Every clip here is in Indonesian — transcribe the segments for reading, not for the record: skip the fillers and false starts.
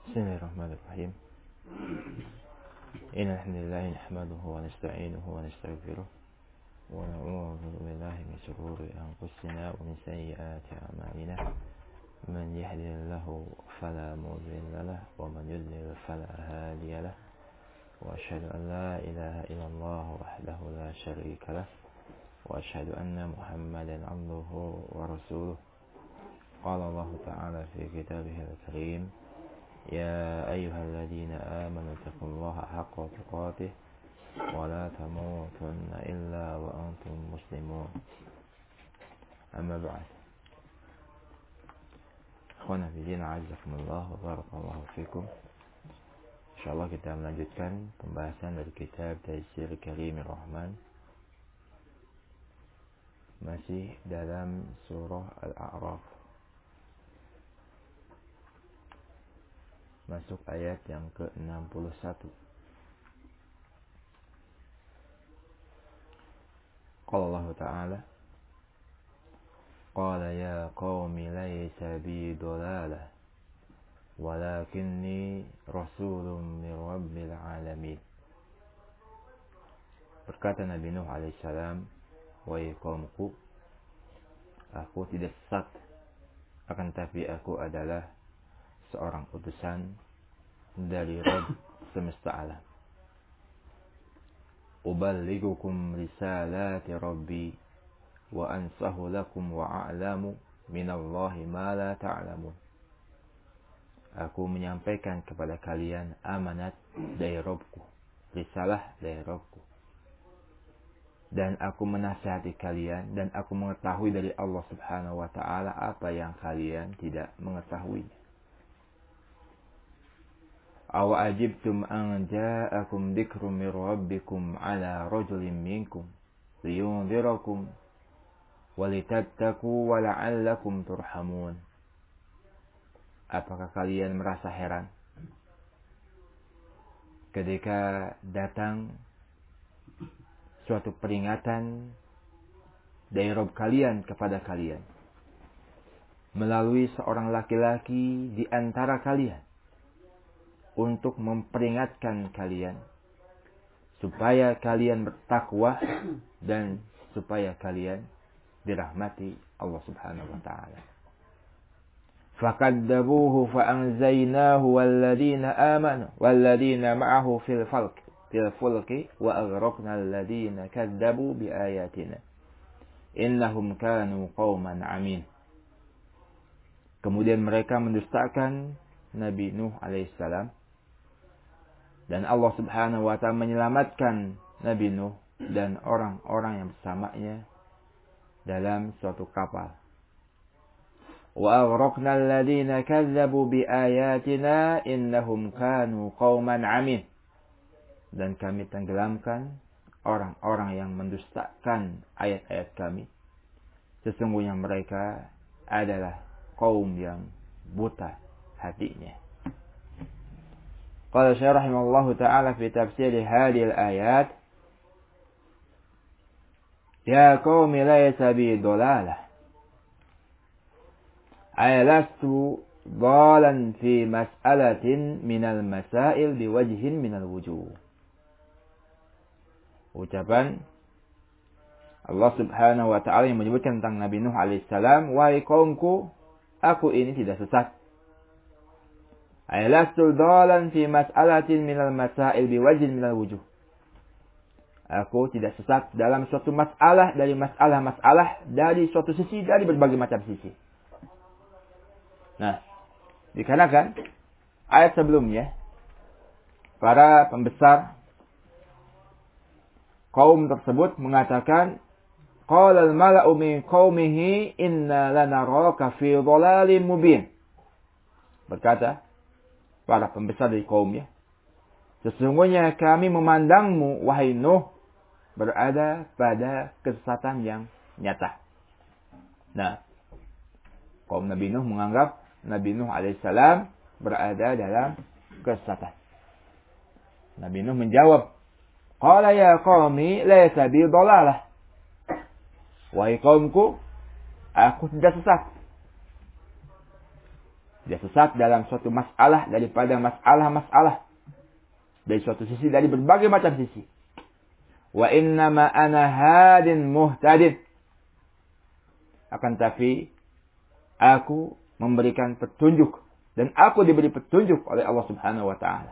بسم الله الرحمن الرحيم. إن الحمد لله نحمده ونستعينه ونستغفره ونعوذ بالله من شرور أنفسنا ومن سيئات أعمالنا. من يهد الله فلا مضل له ومن يضلل فلا هادي له. وأشهد أن لا إله إلا الله وحده لا شريك له وأشهد أن محمدا عبده ورسوله. قال الله تعالى في كتابه الكريم: يا أيها الذين آمنوا اتقوا الله حق تقاته ولا تموتن إلا وأنتم مسلمون. أما بعد. Akhwana fillah, a'azzakumullah wa barakallahu fikum. Insyaallah kita melanjutkan pembahasan dari kitab Taysir Karimir Rahman, masih dalam surah Al-A'raf, masuk ayat yang ke-61. Qala Allah Ta'ala: Qala ya qaumi laysa bi dalalah walakinni rasulun min rabbil alamin. Berkata Nabi Nuh alaihissalam, wahai kaumku, aku tidak sesat, akan tapi aku adalah seorang utusan dari Rabb semesta alam. Uballigukum risalati Rabbi wa ansahu lakum wa a'lamu minallahi ma la ta'lamun. Aku menyampaikan kepada kalian amanat dari Rabbku, risalah dari Rabbku, dan aku menasihati kalian, dan aku mengetahui dari Allah Subhanahu wa ta'ala apa yang kalian tidak mengetahuinya. Aw ajibtum an ja'akum dzikrum min rabbikum ala rajulin minkum liyunzirakum walitattaqu wa la'allakum turhamun. Apakah kalian merasa heran ketika datang suatu peringatan dari Rabb kalian kepada kalian melalui seorang laki-laki di antara kalian untuk memperingatkan kalian supaya kalian bertakwa dan supaya kalian dirahmati Allah Subhanahu wa ta'ala. Fakadzabuhu fa'anzaynahu walladzina amanu walladzina ma'ahu fil fulki wa aghraqna alladzina kadzabu biayatina innahum kanu qauman amin. Kemudian mereka mendustakan Nabi Nuh alaihissalam, dan Allah Subhanahu wa ta'ala menyelamatkan Nabi Nuh dan orang-orang yang bersamanya dalam suatu kapal. Wa aghraqna alladhina kadzabu biayatina innahum kanu qauman amin. Dan kami tenggelamkan orang-orang yang mendustakan ayat-ayat kami. Sesungguhnya mereka adalah kaum yang buta hatinya. Qala Syekh rahimahullahu ta'ala fi tafsir hadhihi al-ayat: Ya qaumi laysa bi dalalah ay lastu dalan fi mas'alatin minal masail biwajhin minal wujuh. Ucapan Allah Subhanahu wa ta'ala yang menyebutkan tentang Nabi Nuh alaihissalam, wahai kaumku, aku ini tidak sesat. Ay lastu dalan fi mas'alatin minal masail biwajhin minal wujuh. Aku tidak sesat dalam suatu masalah dari masalah-masalah dari suatu sisi, dari berbagai macam sisi. Nah, dikarenakan ayat sebelumnya para pembesar kaum tersebut mengatakan, qala al-mala'u min qaumihi inna lanaraka fi dhalalin mubin. Berkata para pembesar dari kaumnya, sesungguhnya kami memandangmu, wahai Nuh, berada pada kesesatan yang nyata. Nah, kaum Nabi Nuh menganggap Nabi Nuh alaihissalam berada dalam kesesatan. Nabi Nuh menjawab, qala ya qaumi laysa bi dhalalah. Wahai kaumku, aku tidak sesat. Dia sesat dalam suatu masalah daripada masalah-masalah. Dari suatu sisi, dari berbagai macam sisi. Wa innama ana hadin muhtadin. Akan tapi aku memberikan petunjuk. Dan aku diberi petunjuk oleh Allah subhanahu wa ta'ala.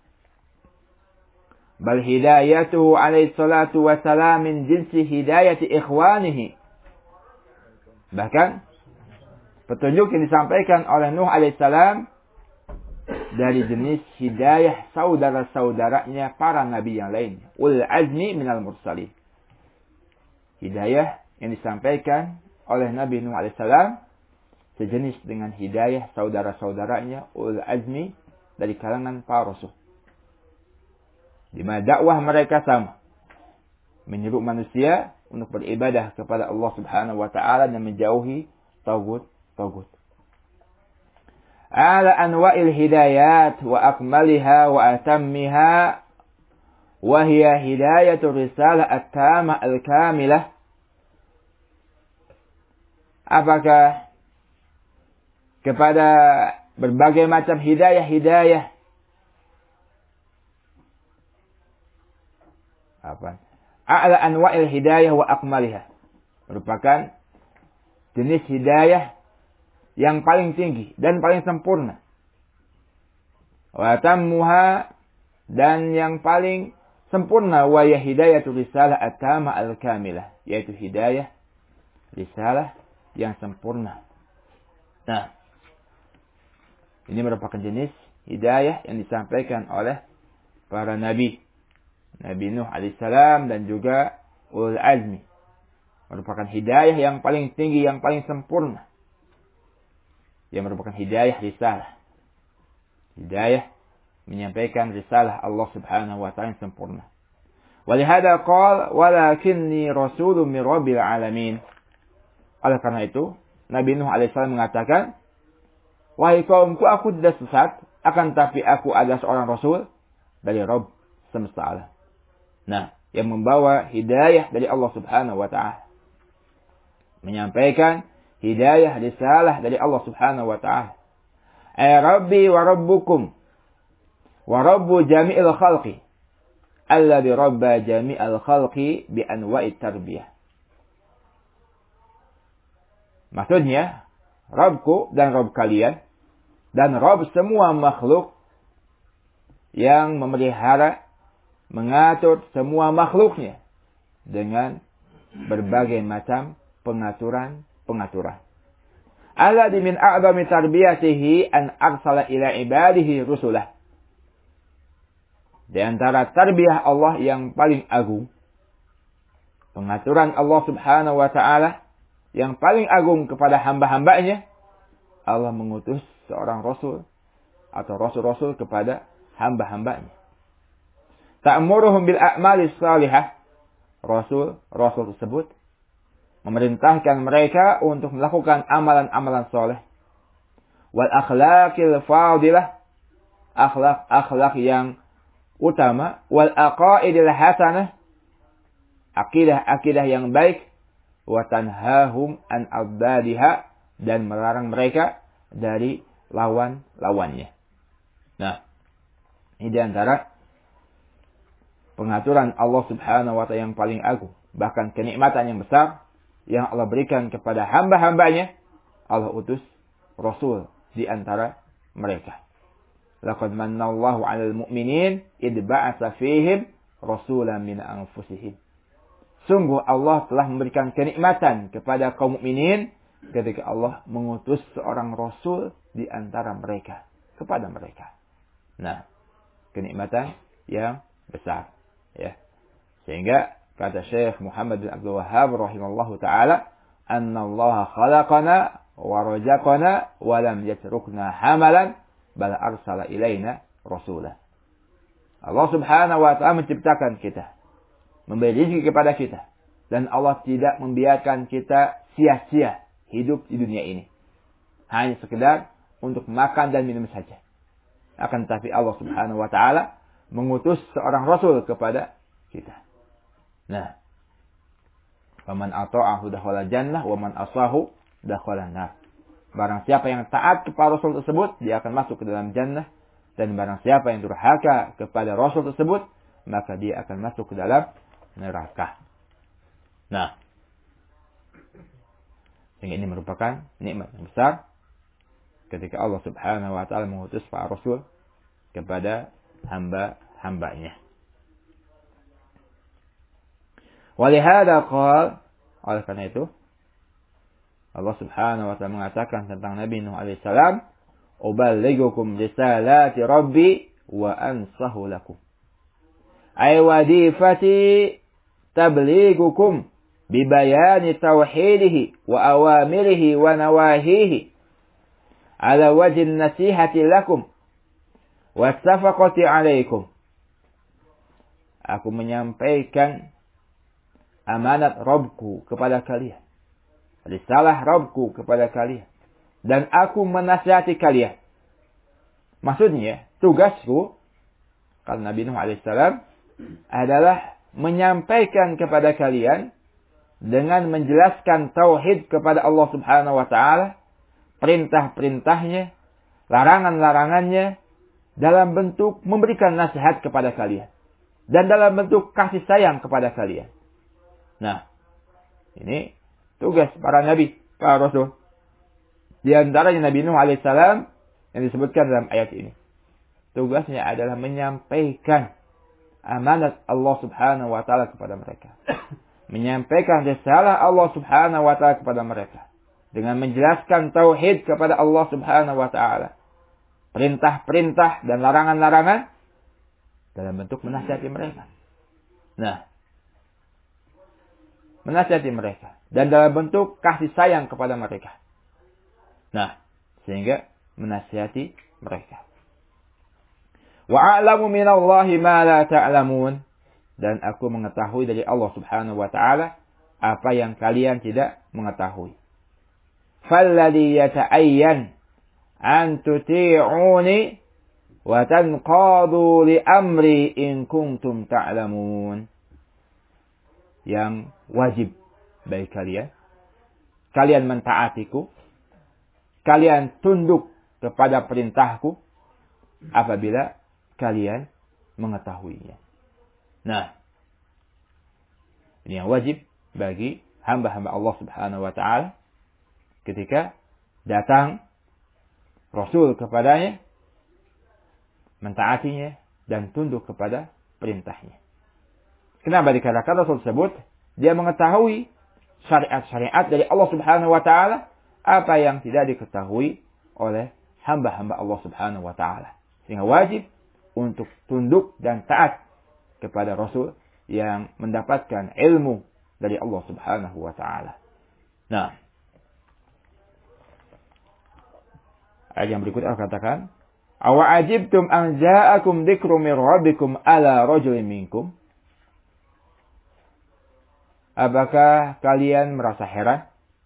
Bal hidayatuhu alaihi salatu wa salam min jinsi hidayati ikhwanihi. Bahkan petunjuk yang disampaikan oleh Nuh alaihissalam dari jenis hidayah saudara-saudaranya para nabi yang lain. Ulul azmi minal mursalin. Hidayah yang disampaikan oleh Nabi Nuh alaihissalam sejenis dengan hidayah saudara-saudaranya ulul azmi dari kalangan para rasul. Di mana dakwah mereka sama. Menyeru manusia untuk beribadah kepada Allah subhanahu wa ta'ala dan menjauhi tagut. Ala anwa'il hidayat wa akmaliha wa atammiha wa hiya hidayatul risalah at-tamah al-kamilah. Apakah kepada berbagai macam hidayah a'la anwa'il hidayah wa akmaliha, merupakan jenis hidayah yang paling tinggi dan paling sempurna. Wa tammuha, dan yang paling sempurna, wa ya hidayatul risalah at-tamah al-kamilah, yaitu hidayah risalah yang sempurna. Nah, ini merupakan jenis hidayah yang disampaikan oleh para nabi. Nabi Nuh alaihissalam dan juga ulul azmi. Merupakan hidayah yang paling tinggi, yang paling sempurna. Yang merupakan hidayah risalah. Hidayah menyampaikan risalah Allah subhanahu wa ta'ala yang sempurna. Walihada qala walakinni rasulun min rabbil alamin. Oleh karena itu, Nabi Nuh alaihissalam mengatakan, wahai kaumku, aku tidak sesat, akan tapi aku adalah seorang rasul dari Rabb semesta alam. Nah, yang membawa hidayah dari Allah subhanahu wa ta'ala. Menyampaikan hidayah risalah dari Allah subhanahu wa ta'ala. Ay Rabbi wa Rabbukum wa Rabbu jami'il khalqi alladhi rabba jami'al khalqi bi anwa'it tarbiyah. Maksudnya, Rabbku dan Rabb kalian dan Rabb semua makhluk yang memelihara, mengatur semua makhluknya dengan berbagai macam pengaturan. Alladzi min a'zami tarbiyatihi an arsala ila ibadihi rusulah. Di antara tarbiyah Allah yang paling agung, pengaturan Allah subhanahu wa ta'ala yang paling agung kepada hamba-hambanya, Allah mengutus seorang rasul atau rasul-rasul kepada hamba-hambanya. Ta'muruhum bil a'malis salihah. Rasul tersebut memerintahkan mereka untuk melakukan amalan-amalan soleh. Wal akhlaqil fadilah. Akhlak yang utama. Wal aqaidil hasanah. Akidah yang baik. Wa tanhahum an abdadiha. Dan melarang mereka dari lawan-lawannya. Nah, ini diantara pengaturan Allah subhanahu wa ta'ala yang paling agung. Bahkan kenikmatan yang besar yang Allah berikan kepada hamba-hambanya, Allah utus Rasul di antara mereka. Laqad mannallahu 'alal mu'minin id ba'atsa fihim rasulan min anfusihim. Sungguh Allah telah memberikan kenikmatan kepada kaum mukminin ketika Allah mengutus seorang Rasul di antara mereka, kepada mereka. Nah, kenikmatan yang besar. Ya. Sehingga kata Syekh Muhammad bin Abdul Wahhab rahimallahu taala, "Anna Allah khalaqana wa razaqana wa lam yatrukna hamalan bal arsala ilaina rasulah." Allah Subhanahu wa taala menciptakan kita, memberi rezeki kepada kita, dan Allah tidak membiarkan kita sia-sia hidup di dunia ini. Hanya sekedar untuk makan dan minum saja. Akan tetapi Allah Subhanahu wa taala mengutus seorang rasul kepada kita. Nah, faman ata'ahu dakhala jannah wa man asahu dakhala nar. barang siapa yang taat kepada Rasul tersebut, dia akan masuk ke dalam jannah. Dan barang siapa yang durhaka kepada Rasul tersebut, maka dia akan masuk ke dalam neraka. Nah, sehingga ini merupakan nikmat yang besar ketika Allah Subhanahu wa taala mengutus para rasul kepada hamba-hambanya. Walihada qala, oleh karena itu Allah Subhanahu wa taala mengatakan tentang Nabi Nuh alaihi salam, "Uballighukum risalati rabbi wa ansahu lakum." Ay wadifati tablighukum bibayani tauhidihi wa awamirihi wa nawahihi ala wajhin nasihati lakum wa safaqati alaikum. Aku menyampaikan amanat Rabbku kepada kalian, risalah Rabbku kepada kalian, dan aku menasihati kalian. Maksudnya, tugasku, kata Nabi Nuh alaihissalam, adalah menyampaikan kepada kalian dengan menjelaskan tauhid kepada Allah Subhanahu wa taala, perintah-perintahnya, larangan-larangannya, dalam bentuk memberikan nasihat kepada kalian dan dalam bentuk kasih sayang kepada kalian. Nah, ini tugas para nabi, para rasul. Di antaranya Nabi Nuh alaihissalam yang disebutkan dalam ayat ini. Tugasnya adalah menyampaikan amanat Allah Subhanahu wa taala kepada mereka. Menyampaikan risalah Allah Subhanahu wa taala kepada mereka dengan menjelaskan tauhid kepada Allah Subhanahu wa taala. Perintah-perintah dan larangan-larangan dalam bentuk menasihati mereka. Nah, menasihati mereka dan dalam bentuk kasih sayang kepada mereka. Nah, sehingga menasihati mereka. Wa a'lamu minallahi ma la ta'lamun, dan aku mengetahui dari Allah Subhanahu wa taala apa yang kalian tidak mengetahui. Falladhi yata'ayyan an tuti'uni wa tanqadu li amri in kuntum ta'lamun. Yang wajib bagi kalian mentaatiku, kalian tunduk kepada perintahku apabila kalian mengetahuinya. Nah, ini yang wajib bagi hamba-hamba Allah Subhanahu wa taala ketika datang Rasul kepadanya, mentaatinya dan tunduk kepada perintahnya. Kenapa dikatakan Rasul tersebut? Dia mengetahui syariat-syariat dari Allah Subhanahu wa taala, apa yang tidak diketahui oleh hamba-hamba Allah Subhanahu wa taala. Sehingga wajib untuk tunduk dan taat kepada Rasul yang mendapatkan ilmu dari Allah Subhanahu wa taala. Nah, ayat yang berikut Allah katakan, "Awa ajibtum an ja'akum dzikru min rabbikum ala rajulin minkum?" Apakah kalian merasa heran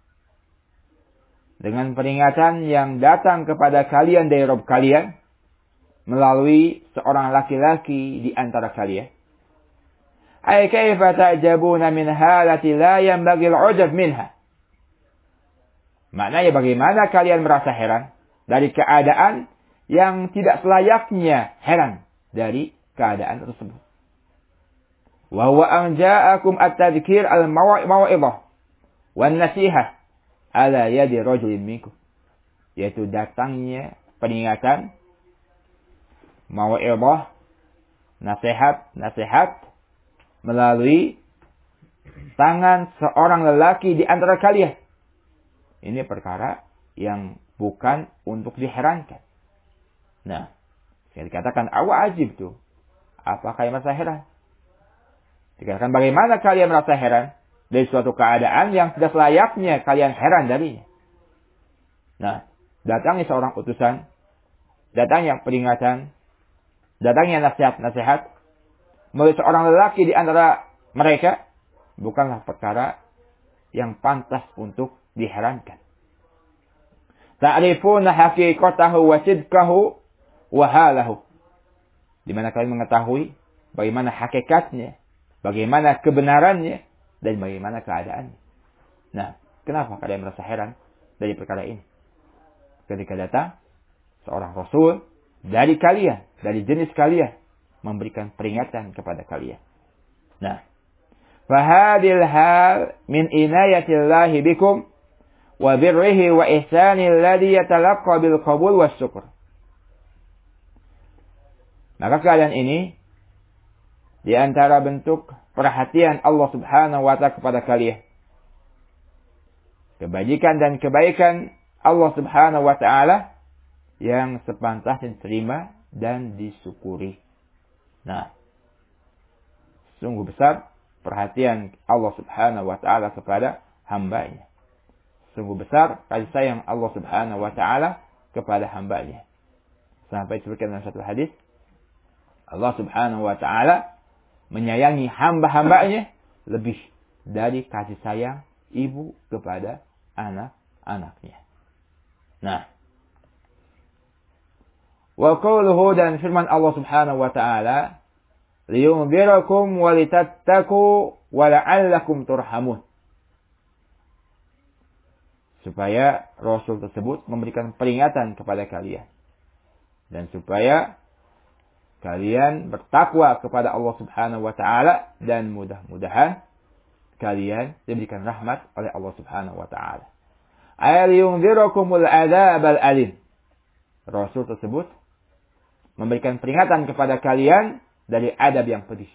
dengan peringatan yang datang kepada kalian dari Rabb kalian melalui seorang laki-laki di antara kalian? Ay kaifa ta'jabuna min halati la yanbaghi al-'ujab minha. Maknanya bagaimana kalian merasa heran dari keadaan yang tidak selayaknya heran dari keadaan tersebut. Wa huwa an ja'akum at-tadhkir al-maw'idhah wan nasihah ala yadi rajulin minkum. Yaitu datangnya peringatan, maw'idhah, nasihat melalui tangan seorang lelaki di antara kalian. Ini perkara yang bukan untuk diherankan. Nah, yang dikatakan awajib itu, apakah yang merasa heran? Dikatakan bagaimana kalian merasa heran dari suatu keadaan yang tidak selayaknya kalian heran darinya. Nah, datangnya seorang utusan, datangnya peringatan, datangnya nasihat-nasihat melalui seorang lelaki di antara mereka bukanlah perkara yang pantas untuk diherankan. Ta'rifuna haqiqatahu wa sidqahu wa halahu. Di mana kalian mengetahui bagaimana hakikatnya, bagaimana kebenarannya, dan bagaimana keadaannya. Nah, kenapa kalian merasa heran dari perkara ini? ketika datang seorang Rasul dari kalian, dari jenis kalian, memberikan peringatan kepada kalian. Nah, fahadil hal min inayatillahi bikum wa birrihi wa ihsanil ladhi yatalaqqa bil qabul was syukur. Maka keadaan ini di antara bentuk perhatian Allah Subhanahu wa taala kepada kalian. Kebajikan dan kebaikan Allah Subhanahu wa taala yang sepantasnya diterima dan disyukuri. Nah, sungguh besar perhatian Allah Subhanahu wa taala kepada hambanya. Sungguh besar kasih sayang Allah Subhanahu wa taala kepada hambanya. Sampai disebutkan dalam satu hadis, Allah Subhanahu wa taala menyayangi hamba-hambanya lebih dari kasih sayang ibu kepada anak-anaknya. Nah, wa qawluhu, dan firman Allah Subhanahu wa taala, liyunzirakum wa litattaqu wa la'allakum turhamun. Supaya Rasul tersebut memberikan peringatan kepada kalian dan supaya kalian bertakwa kepada Allah Subhanahu wa taala dan mudah-mudahan kalian diberikan rahmat oleh Allah Subhanahu wa taala. Ay liyunzirakumul adzabal alim. Rasul tersebut memberikan peringatan kepada kalian dari adab yang pedih.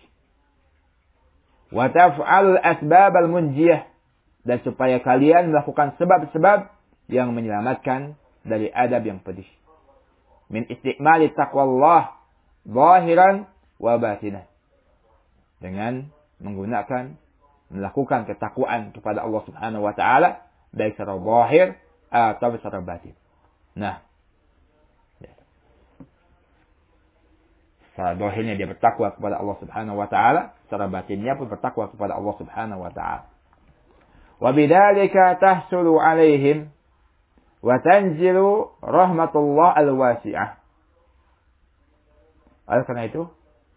Wa taf'alul asbabal munjiyah, dan supaya kalian melakukan sebab-sebab yang menyelamatkan dari adab yang pedih. Min istikmali taqwallah zahiran wa batinah. Dengan melakukan ketakwaan kepada Allah Subhanahu wa taala baik secara zahir atau secara batin. Nah, secara zahirnya dia bertakwa kepada Allah Subhanahu wa taala, secara batinnya pun bertakwa kepada Allah Subhanahu wa taala. Wa bidzalika tahsulu alaihim wa tanzilu rahmatullah al-wasi'ah. Oleh karena itu,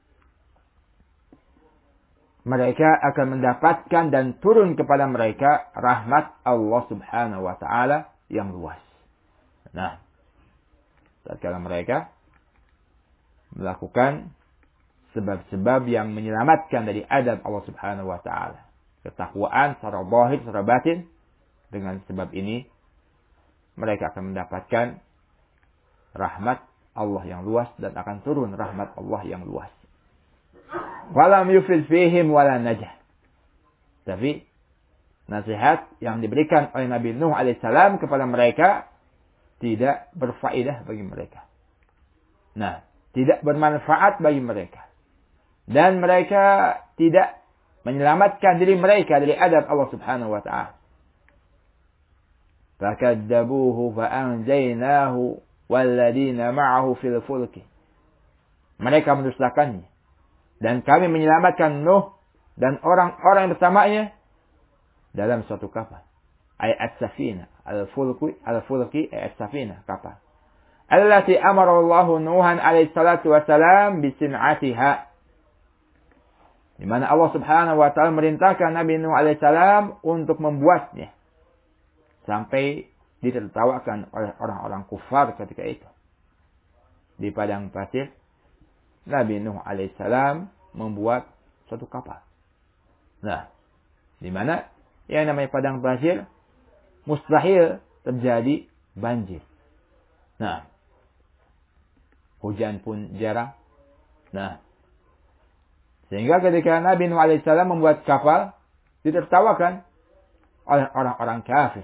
mereka akan mendapatkan dan turun kepada mereka rahmat Allah Subhanahu wa taala yang luas. Nah, tatkala mereka melakukan sebab-sebab yang menyelamatkan dari adab Allah Subhanahu wa taala, ketakwaan secara zahir, secara batin, dengan sebab ini mereka akan mendapatkan rahmat Allah yang luas dan akan turun rahmat Allah yang luas. Walam yufid fihim wala najah. Tapi nasihat yang diberikan oleh Nabi Nuh alaihissalam kepada mereka tidak berfaedah bagi mereka. Nah, tidak bermanfaat bagi mereka. Dan mereka tidak menyelamatkan diri mereka dari adab Allah Subhanahu wa ta'ala. Fakadzabuhu fa'anjaynahu walladina ma'ahu fil fulki. Mereka mendustakannya. Dan kami menyelamatkan Nuh dan orang-orang bersamanya dalam suatu kapal. Ayat as-safina. Al-fulki ayat as-safina, kapal. Allati amara Allahu Nuhan alaihi salatu wassalam bisin'atiha. Di mana Allah Subhanahu wa taala merintahkan Nabi Nuh alaihi salam untuk membuatnya. Sampai ditertawakan oleh orang-orang kufar ketika itu. Di padang pasir, Nabi Nuh alaihissalam membuat suatu kapal. Nah, di mana yang namanya padang pasir mustahil terjadi banjir. Nah, hujan pun jarang. Nah, sehingga ketika Nabi Nuh alaihissalam membuat kapal, ditertawakan oleh orang-orang kafir.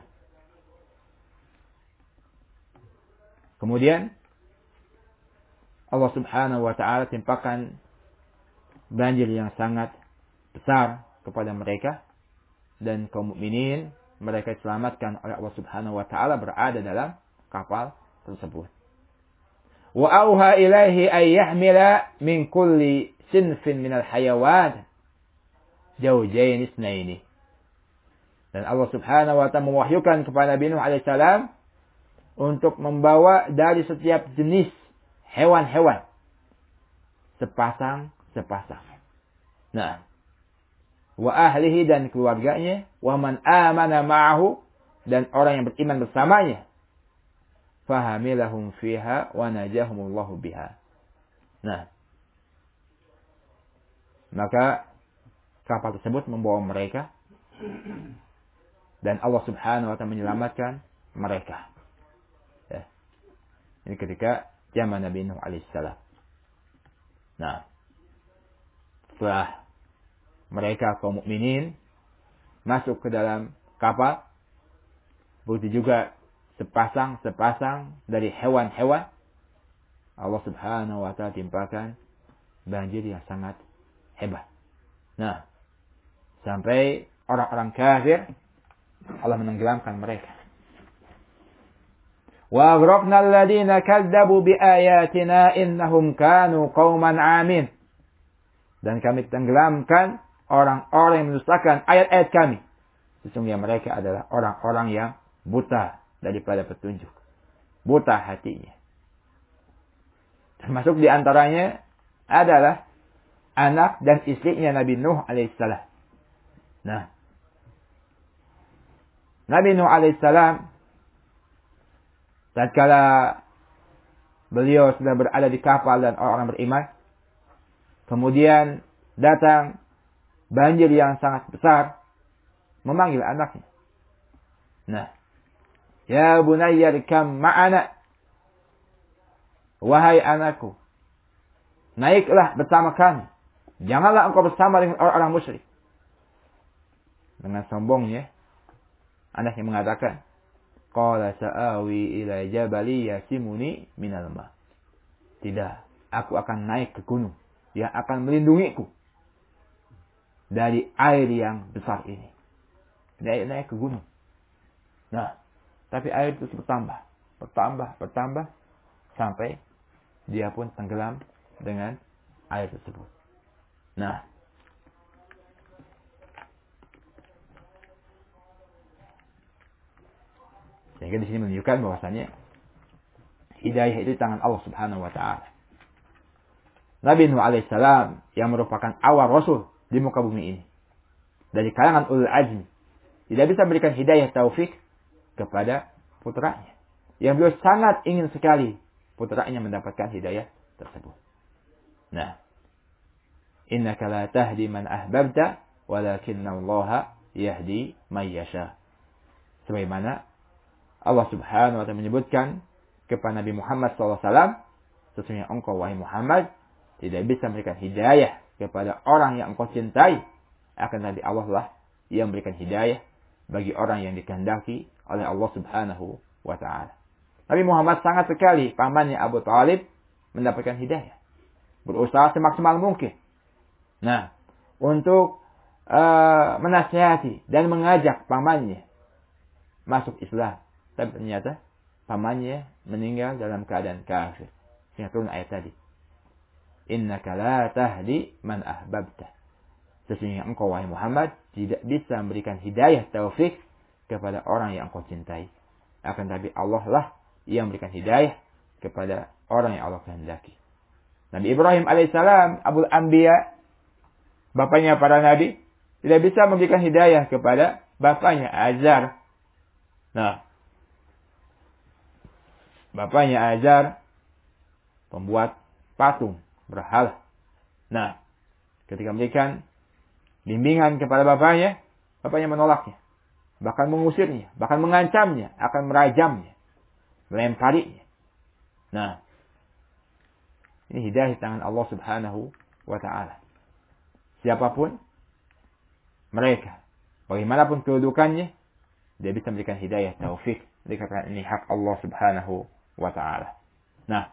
Kemudian Allah Subhanahu wa ta'ala timpakan banjir yang sangat besar kepada mereka. Dan kaum mukminin mereka diselamatkan oleh Allah Subhanahu wa ta'ala berada dalam kapal tersebut. Wa auha ilaihi ay yahmila min kulli sinfin minal hayawan zawjayn itsnaini. Dan Allah Subhanahu wa ta'ala mewahyukan kepada Nabi Nuh alaihissalam untuk membawa dari setiap jenis hewan-hewan sepasang-sepasang. Nah, wa ahlihi, dan keluarganya, wa man amana ma'ahu, dan orang yang beriman bersamanya. fahamilahum fiha wa najahumullahu biha. Nah, maka kapal tersebut membawa mereka dan Allah Subhanahu wa taala menyelamatkan mereka. Ya. Ini ketika zaman Nabi Nuh alaihissalam. Nah, setelah mereka kaum mukminin masuk ke dalam kapal, begitu juga sepasang dari hewan-hewan, Allah Subhanahu wa taala timpakan banjir yang sangat hebat. Nah, sampai orang-orang kafir Allah menenggelamkan mereka. Wa aghraqna alladhina kadzdzabu biayatina innahum kanu qauman 'amin. Dan kami tenggelamkan orang-orang yang mendustakan ayat-ayat kami. Sesungguhnya mereka adalah orang-orang yang buta daripada petunjuk. Buta hatinya. Termasuk di antaranya adalah anak dan istrinya Nabi Nuh alaihissalam. Nah, Nabi Nuh alaihissalam tatkala beliau sudah berada di kapal dan orang-orang beriman, kemudian datang banjir yang sangat besar, memanggil anaknya. Nah, ya bunayya rkam ma'ana. Wahai anakku, naiklah bersama kami. Janganlah engkau bersama dengan orang-orang musyrik. Dengan sombongnya, anaknya mengatakan, qala sa'awi ila jabali yasimuni minal ma. Tidak, aku akan naik ke gunung yang akan melindungiku dari air yang besar ini. Naik ke gunung. Nah, tapi air itu bertambah sampai dia pun tenggelam dengan air tersebut. Nah, sehingga di sini menunjukkan bahwasanya hidayah itu di tangan Allah Subhanahu wa taala. Nabi Nuh alaihissalam yang merupakan awal rasul di muka bumi ini, dari kalangan ulul azmi, tidak bisa memberikan hidayah taufik kepada putranya, yang beliau sangat ingin sekali putranya mendapatkan hidayah tersebut. Nah, innaka la tahdi man ahbabta walakinallaha yahdi man yasha. Sebagaimana Allah Subhanahu wa taala menyebutkan kepada Nabi Muhammad SAW, sesungguhnya engkau wahai Muhammad tidak bisa memberikan hidayah kepada orang yang engkau cintai, akan tapi Allah lah yang memberikan hidayah bagi orang yang dikehendaki oleh Allah Subhanahu wa taala. Nabi Muhammad sangat sekali pamannya Abu Thalib mendapatkan hidayah. Berusaha semaksimal mungkin. Nah, untuk menasihati dan mengajak pamannya masuk Islam. Tapi ternyata pamannya meninggal dalam keadaan kafir. Sehingga turun ayat tadi. Innaka la tahdi man ahbabta. Sesungguhnya engkau wahai Muhammad tidak bisa memberikan hidayah taufik kepada orang yang engkau cintai. Akan tapi Allah lah yang memberikan hidayah kepada orang yang Allah kehendaki. Nabi Ibrahim alaihissalam, Abul Anbiya, bapaknya para nabi, tidak bisa memberikan hidayah kepada bapaknya Azar. Nah, bapaknya Azar pembuat patung berhala. Nah, ketika memberikan bimbingan kepada bapaknya menolaknya. Bahkan mengusirnya, bahkan mengancamnya, akan merajamnya, melemparinya. Nah, ini hidayah di tangan Allah Subhanahu wa taala. Siapapun mereka, bagaimanapun kedudukannya, dia bisa memberikan hidayah taufik. Dikatakan ini hak Allah Subhanahu wa taala. Nah,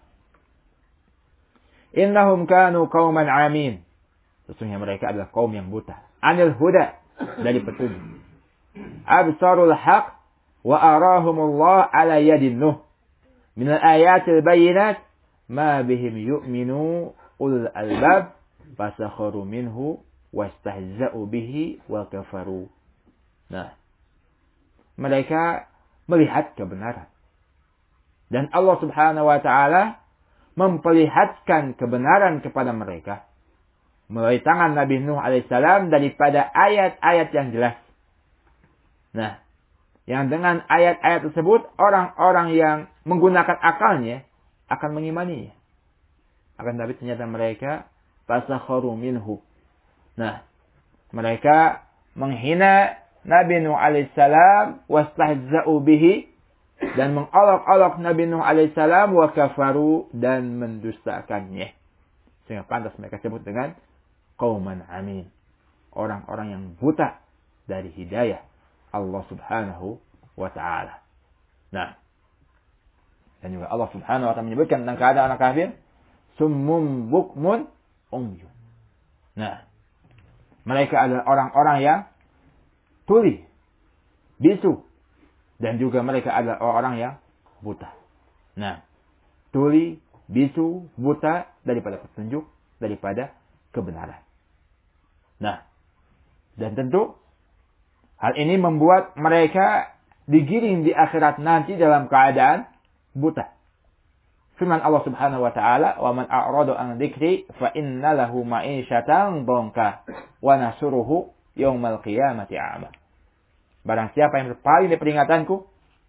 innahum kanu qauman 'amin. Sesungguhnya mereka adalah kaum yang buta. Anil huda, dari petunjuk. Absarul haq wa arahumullah ala yadin Nuh. Minal ayatil bayinat ma bihim yu'minu ulul albab fasakharu minhu wastahza'u bihi wa kafaru. Nah, mereka melihat kebenaran. Dan Allah Subhanahu wa taala memperlihatkan kebenaran kepada mereka melalui tangan Nabi Nuh alaihissalam daripada ayat-ayat yang jelas. Nah, yang dengan ayat-ayat tersebut orang-orang yang menggunakan akalnya akan mengimaninya. Akan tapi ternyata mereka fasakharu minhu. Nah, mereka menghina Nabi Nuh alaihissalam wastahza'u bihi dan mengolok-olok Nabi Nuh alaihissalam wa kafaru dan mendustakannya. Sehingga pantas mereka sebut dengan qauman amin. Orang-orang yang buta dari hidayah Allah Subhanahu wa taala. Nah, dan juga Allah Subhanahu wa taala menyebutkan tentang keadaan orang kafir, summum bukmun umyun. Nah, mereka adalah orang-orang yang tuli, bisu, dan juga mereka adalah orang-orang yang buta. Nah, tuli, bisu, buta daripada petunjuk, daripada kebenaran. Nah, dan tentu hal ini membuat mereka digiring di akhirat nanti dalam keadaan buta. Firman Allah Subhanahu wa taala, "Wa man a'rada an dzikri fa inna lahu ma'isyatan dhanka wa nasuruhu yaumal qiyamati a'ma." Barang siapa yang berpaling dari peringatanku,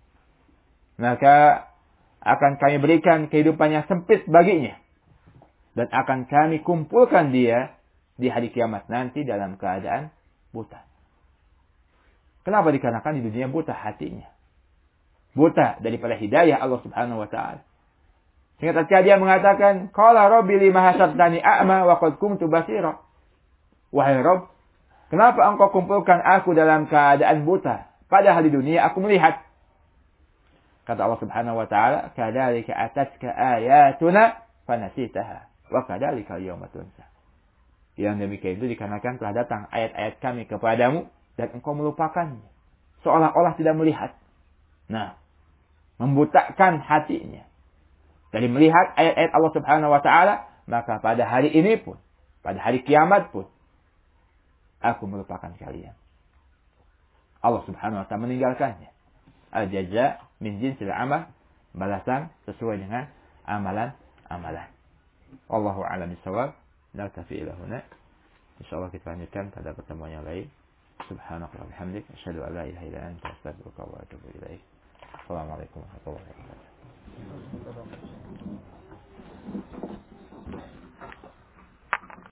maka akan kami berikan kehidupan yang sempit baginya dan akan kami kumpulkan dia di hari kiamat nanti dalam keadaan buta. Kenapa? Dikarenakan di dunia buta hatinya. Buta daripada hidayah Allah Subhanahu wa taala. Sehingga tatkala dia mengatakan, "Qala rabbi lima hasadtani a'ma wa qad kuntu basira." Wahai Rabb, kenapa engkau kumpulkan aku dalam keadaan buta? Padahal di dunia aku melihat. Kata Allah Subhanahu wa taala, "Kadzalika atatka ayatuna fanasitaha wa kadzalika al-yawma tunsa." Yang demikian itu dikarenakan telah datang ayat-ayat kami kepadamu dan engkau melupakannya. Seolah-olah tidak melihat. Nah, membutakan hatinya. Dari melihat ayat-ayat Allah Subhanahu wa taala, maka pada hari ini pun, pada hari kiamat pun, aku melupakan kalian. Allah Subhanahu wa taala meninggalkannya. Al-jaza min jinsil amal, balasan sesuai dengan amalan-amalan. Wallahu a'lam bishawab. Naktafi ila huna. Insyaallah kita lanjutkan pada pertemuan yang lain. Subhanaka wa bihamdik, asyhadu an la ilaha illa anta, astaghfiruka wa atubu ilaik. Assalamualaikum warahmatullahi wabarakatuh.